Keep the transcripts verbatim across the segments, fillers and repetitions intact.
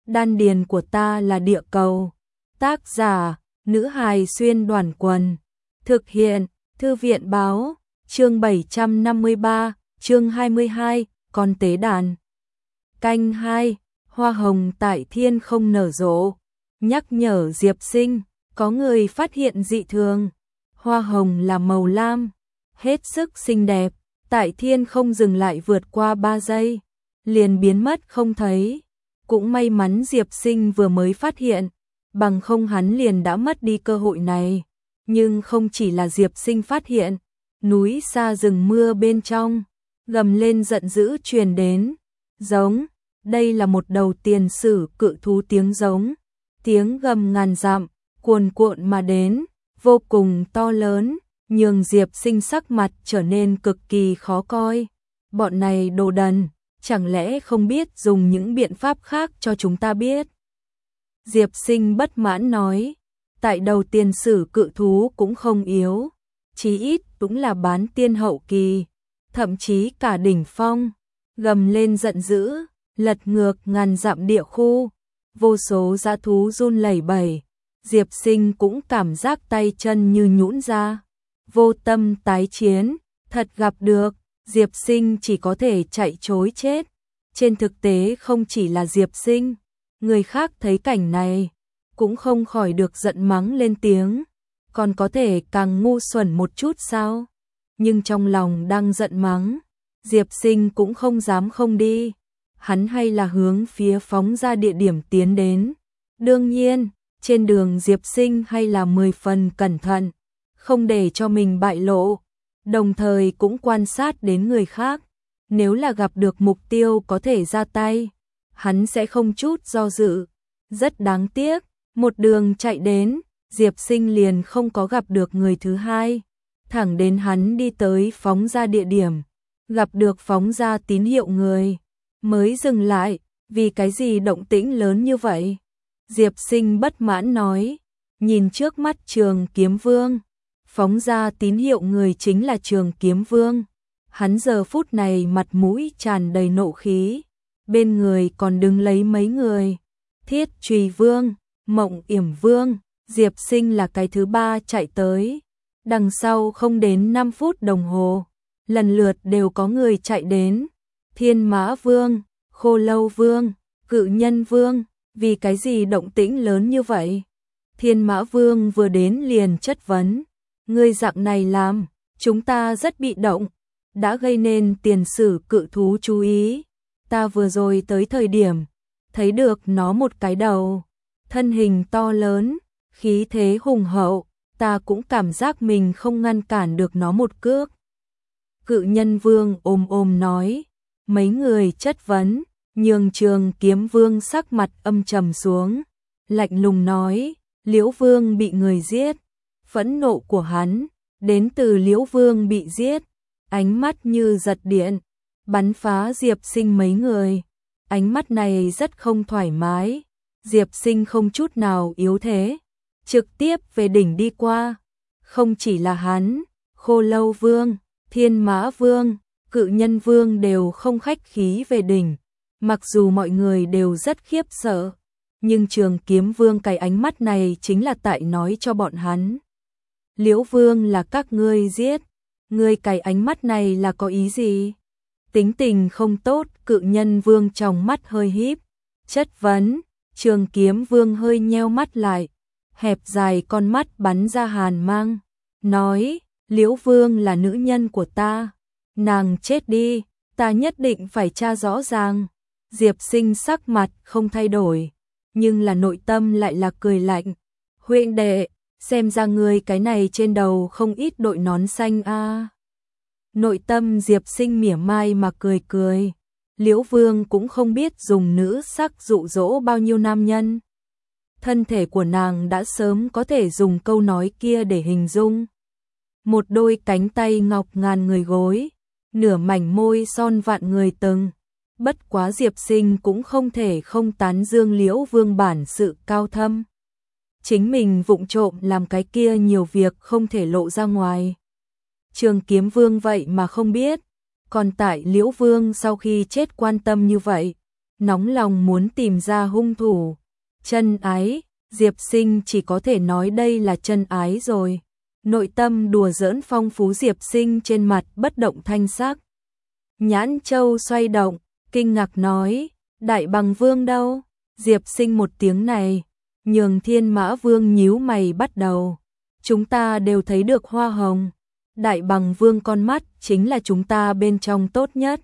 đan điền của ta là địa cầu. Tác giả, nữ hài xuyên đoàn quần. Thực hiện, thư viện báo, chương bảy trăm năm mươi ba, chương hai mươi hai, con tế đàn. Canh hai, hoa hồng tại thiên không nở rộ. Nhắc nhở Diệp Sinh, có người phát hiện dị thường. Hoa hồng là màu lam, hết sức xinh đẹp, tại thiên không dừng lại vượt qua ba giây, liền biến mất không thấy. Cũng may mắn Diệp Sinh vừa mới phát hiện, bằng không hắn liền đã mất đi cơ hội này. Nhưng không chỉ là Diệp Sinh phát hiện, núi xa rừng mưa bên trong, gầm lên giận dữ truyền đến. Giống, đây là một đầu tiền sử cự thú tiếng giống, tiếng gầm ngàn dặm, cuồn cuộn mà đến, vô cùng to lớn, nhường Diệp Sinh sắc mặt trở nên cực kỳ khó coi. Bọn này đồ đần, chẳng lẽ không biết dùng những biện pháp khác cho chúng ta biết? Diệp Sinh bất mãn nói, tại đầu tiền sử cự thú cũng không yếu, chí ít cũng là bán tiên hậu kỳ, thậm chí cả đỉnh phong. Gầm lên giận dữ, lật ngược ngàn dặm địa khu, vô số dã thú run lẩy bẩy. Diệp Sinh cũng cảm giác tay chân như nhũn ra, vô tâm tái chiến, thật gặp được, Diệp Sinh chỉ có thể chạy trối chết. Trên thực tế không chỉ là Diệp Sinh, người khác thấy cảnh này, cũng không khỏi được giận mắng lên tiếng, còn có thể càng ngu xuẩn một chút sao? Nhưng trong lòng đang giận mắng, Diệp Sinh cũng không dám không đi, hắn hay là hướng phía phóng ra địa điểm tiến đến. Đương nhiên, trên đường Diệp Sinh hay là mười phần cẩn thận, không để cho mình bại lộ, đồng thời cũng quan sát đến người khác. Nếu là gặp được mục tiêu có thể ra tay, hắn sẽ không chút do dự. Rất đáng tiếc, một đường chạy đến, Diệp Sinh liền không có gặp được người thứ hai. Thẳng đến hắn đi tới phóng ra địa điểm, gặp được phóng ra tín hiệu người, mới dừng lại. Vì cái gì động tĩnh lớn như vậy? Diệp Sinh bất mãn nói, nhìn trước mắt Trường Kiếm Vương, phóng ra tín hiệu người chính là Trường Kiếm Vương. Hắn giờ phút này mặt mũi tràn đầy nộ khí, bên người còn đứng lấy mấy người. Thiết Trùy Vương, Mộng Yểm Vương, Diệp Sinh là cái thứ ba chạy tới. Đằng sau không đến năm phút đồng hồ, lần lượt đều có người chạy đến. Thiên Mã Vương, Khô Lâu Vương, Cự Nhân Vương, vì cái gì động tĩnh lớn như vậy? Thiên Mã Vương vừa đến liền chất vấn, ngươi dạng này làm, chúng ta rất bị động, đã gây nên tiền sử cự thú chú ý. Ta vừa rồi tới thời điểm, thấy được nó một cái đầu, thân hình to lớn, khí thế hùng hậu, ta cũng cảm giác mình không ngăn cản được nó một cước. Cự Nhân Vương ôm ôm nói, mấy người chất vấn, nhường Trường Kiếm Vương sắc mặt âm trầm xuống, lạnh lùng nói, Liễu Vương bị người giết. Phẫn nộ của hắn đến từ Liễu Vương bị giết, ánh mắt như giật điện, bắn phá Diệp Sinh mấy người. Ánh mắt này rất không thoải mái, Diệp Sinh không chút nào yếu thế, trực tiếp về đỉnh đi qua. Không chỉ là hắn, Khô Lâu Vương, Thiên Mã Vương, Cự Nhân Vương đều không khách khí về đỉnh. Mặc dù mọi người đều rất khiếp sợ, nhưng Trường Kiếm Vương cái ánh mắt này chính là tại nói cho bọn hắn, Liễu Vương là các ngươi giết. Ngươi cái ánh mắt này là có ý gì? Tính tình không tốt. Cự Nhân Vương trong mắt hơi híp, chất vấn. Trường Kiếm Vương hơi nheo mắt lại, hẹp dài con mắt bắn ra hàn mang, nói, Liễu Vương là nữ nhân của ta, nàng chết đi, ta nhất định phải tra rõ ràng. Diệp Sinh sắc mặt không thay đổi, nhưng là nội tâm lại là cười lạnh. Huynh đệ, xem ra ngươi cái này trên đầu không ít đội nón xanh a. À. Nội tâm Diệp Sinh mỉa mai mà cười cười. Liễu Vương cũng không biết dùng nữ sắc dụ dỗ bao nhiêu nam nhân. Thân thể của nàng đã sớm có thể dùng câu nói kia để hình dung. Một đôi cánh tay ngọc ngàn người gối, nửa mảnh môi son vạn người từng. Bất quá Diệp Sinh cũng không thể không tán dương Liễu Vương bản sự cao thâm. Chính mình vụng trộm làm cái kia nhiều việc không thể lộ ra ngoài. Trường Kiếm Vương vậy mà không biết, còn tại Liễu Vương sau khi chết quan tâm như vậy, nóng lòng muốn tìm ra hung thủ. Chân ái, Diệp Sinh chỉ có thể nói đây là chân ái rồi. Nội tâm đùa giỡn phong phú, Diệp Sinh trên mặt bất động thanh sắc. Nhãn châu xoay động, kinh ngạc nói, Đại Bằng Vương đâu? Diệp Sinh một tiếng này, nhường Thiên Mã Vương nhíu mày bắt đầu. Chúng ta đều thấy được hoa hồng. Đại Bằng Vương con mắt chính là chúng ta bên trong tốt nhất.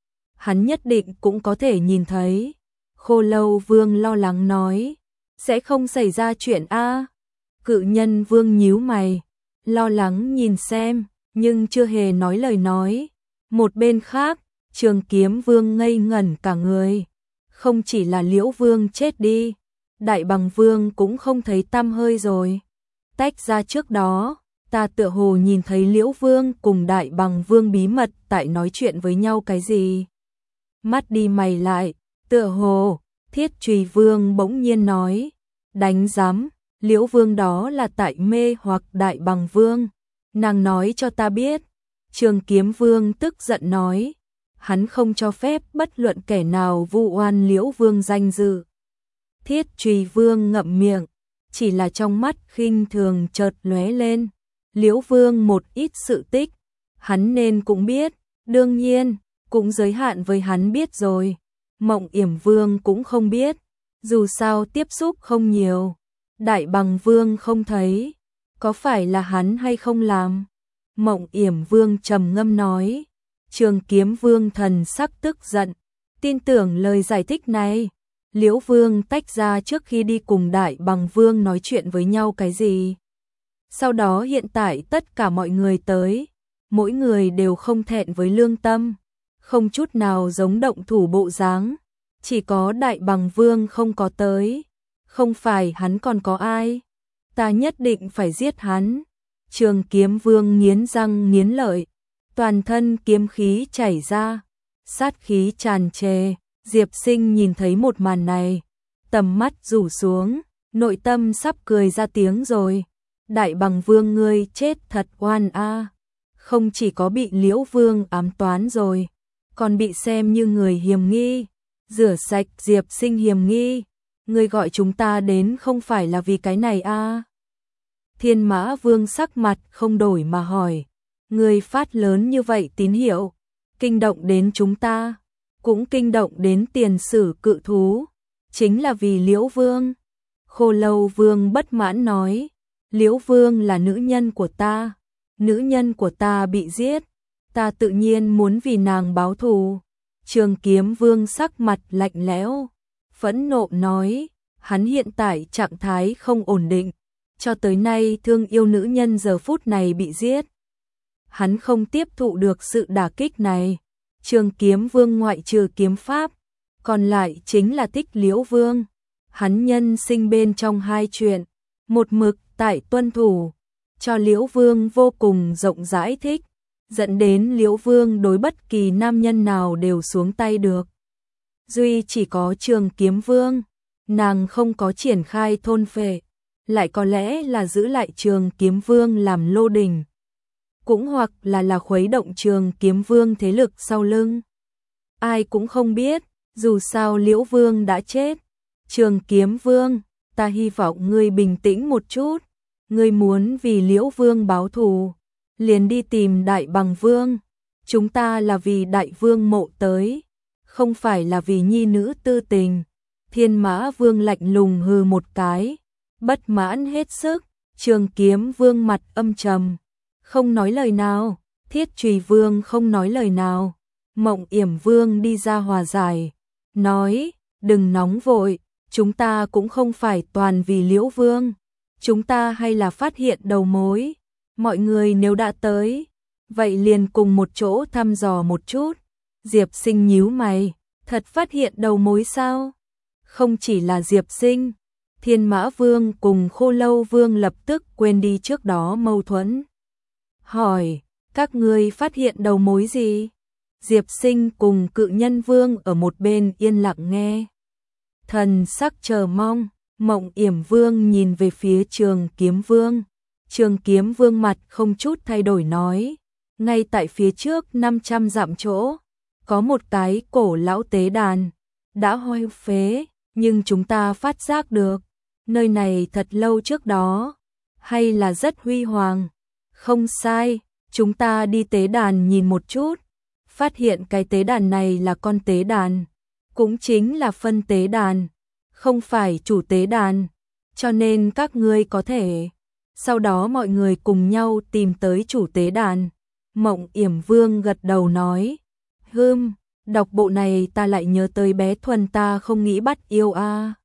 Hắn nhất định cũng có thể nhìn thấy. Khô Lâu Vương lo lắng nói, sẽ không xảy ra chuyện a. Cự Nhân Vương nhíu mày, lo lắng nhìn xem, nhưng chưa hề nói lời nói. Một bên khác, Trường Kiếm Vương ngây ngẩn cả người. Không chỉ là Liễu Vương chết đi, Đại Bằng Vương cũng không thấy tăm hơi rồi. Tách ra trước đó, ta tựa hồ nhìn thấy Liễu Vương cùng Đại Bằng Vương bí mật tại nói chuyện với nhau cái gì. Mắt đi mày lại, tựa hồ, Thiết Trùy Vương bỗng nhiên nói, đánh giám, Liễu Vương đó là tại mê hoặc Đại Bằng Vương. Nàng nói cho ta biết. Trường Kiếm Vương tức giận nói, hắn không cho phép bất luận kẻ nào vu oan Liễu Vương danh dự. Thiết Trùy Vương ngậm miệng, chỉ là trong mắt khinh thường chợt lóe lên. Liễu Vương một ít sự tích, hắn nên cũng biết, đương nhiên, cũng giới hạn với hắn biết rồi. Mộng Yểm Vương cũng không biết, dù sao tiếp xúc không nhiều. Đại Bằng Vương không thấy, có phải là hắn hay không làm? Mộng Yểm Vương trầm ngâm nói. Trường Kiếm Vương thần sắc tức giận, tin tưởng lời giải thích này. Liễu Vương tách ra trước khi đi cùng Đại Bằng Vương nói chuyện với nhau cái gì. Sau đó hiện tại tất cả mọi người tới, mỗi người đều không thẹn với lương tâm, không chút nào giống động thủ bộ dáng. Chỉ có Đại Bằng Vương không có tới. Không phải hắn còn có ai? Ta nhất định phải giết hắn. Trường Kiếm Vương nghiến răng nghiến lợi, toàn thân kiếm khí chảy ra, sát khí tràn trề. Diệp Sinh nhìn thấy một màn này, tầm mắt rủ xuống, nội tâm sắp cười ra tiếng rồi. Đại Bằng Vương ngươi chết thật oan a. Không chỉ có bị Liễu Vương ám toán rồi, còn bị xem như người hiểm nghi. Rửa sạch Diệp Sinh hiểm nghi. Ngươi gọi chúng ta đến không phải là vì cái này a? Thiên Mã Vương sắc mặt không đổi mà hỏi, ngươi phát lớn như vậy tín hiệu, kinh động đến chúng ta, cũng kinh động đến Tiền Sử cự thú, chính là vì Liễu Vương. Khô Lâu Vương bất mãn nói, Liễu Vương là nữ nhân của ta, nữ nhân của ta bị giết, ta tự nhiên muốn vì nàng báo thù. Trường Kiếm Vương sắc mặt lạnh lẽo, phẫn nộ nói, hắn hiện tại trạng thái không ổn định, cho tới nay thương yêu nữ nhân giờ phút này bị giết. Hắn không tiếp thụ được sự đả kích này. Trường Kiếm Vương ngoại trừ kiếm pháp, còn lại chính là thích Liễu Vương. Hắn nhân sinh bên trong hai chuyện, một mực tại tuân thủ, cho Liễu Vương vô cùng rộng rãi thích, dẫn đến Liễu Vương đối bất kỳ nam nhân nào đều xuống tay được. Duy chỉ có Trường Kiếm Vương, nàng không có triển khai thôn phệ, lại có lẽ là giữ lại Trường Kiếm Vương làm lô đình, cũng hoặc là là khuấy động Trường Kiếm Vương thế lực sau lưng. Ai cũng không biết, dù sao Liễu Vương đã chết. Trường Kiếm Vương, ta hy vọng ngươi bình tĩnh một chút, ngươi muốn vì Liễu Vương báo thù, liền đi tìm Đại Bằng Vương. Chúng ta là vì Đại Vương mộ tới, không phải là vì nhi nữ tư tình. Thiên Mã Vương lạnh lùng hừ một cái, bất mãn hết sức. Trường Kiếm Vương mặt âm trầm, không nói lời nào. Thiết Trùy Vương không nói lời nào. Mộng Yểm Vương đi ra hòa giải, nói, đừng nóng vội, chúng ta cũng không phải toàn vì Liễu Vương, chúng ta hay là phát hiện đầu mối. Mọi người nếu đã tới, vậy liền cùng một chỗ thăm dò một chút. Diệp Sinh nhíu mày, thật phát hiện đầu mối sao? Không chỉ là Diệp Sinh, Thiên Mã Vương cùng Khô Lâu Vương lập tức quên đi trước đó mâu thuẫn. Hỏi, các ngươi phát hiện đầu mối gì? Diệp Sinh cùng Cự Nhân Vương ở một bên yên lặng nghe. Thần sắc chờ mong, Mộng Yểm Vương nhìn về phía Trường Kiếm Vương. Trường Kiếm Vương mặt không chút thay đổi nói, ngay tại phía trước năm trăm dặm chỗ, có một cái cổ lão tế đàn, đã hoang phế, nhưng chúng ta phát giác được, nơi này thật lâu trước đó, hay là rất huy hoàng. Không sai, chúng ta đi tế đàn nhìn một chút, phát hiện cái tế đàn này là con tế đàn, cũng chính là phân tế đàn, không phải chủ tế đàn, cho nên các ngươi có thể. Sau đó mọi người cùng nhau tìm tới chủ tế đàn. Mộng Yểm Vương gật đầu nói, hưm, đọc bộ này ta lại nhớ tới bé Thuần ta không nghĩ bắt yêu a.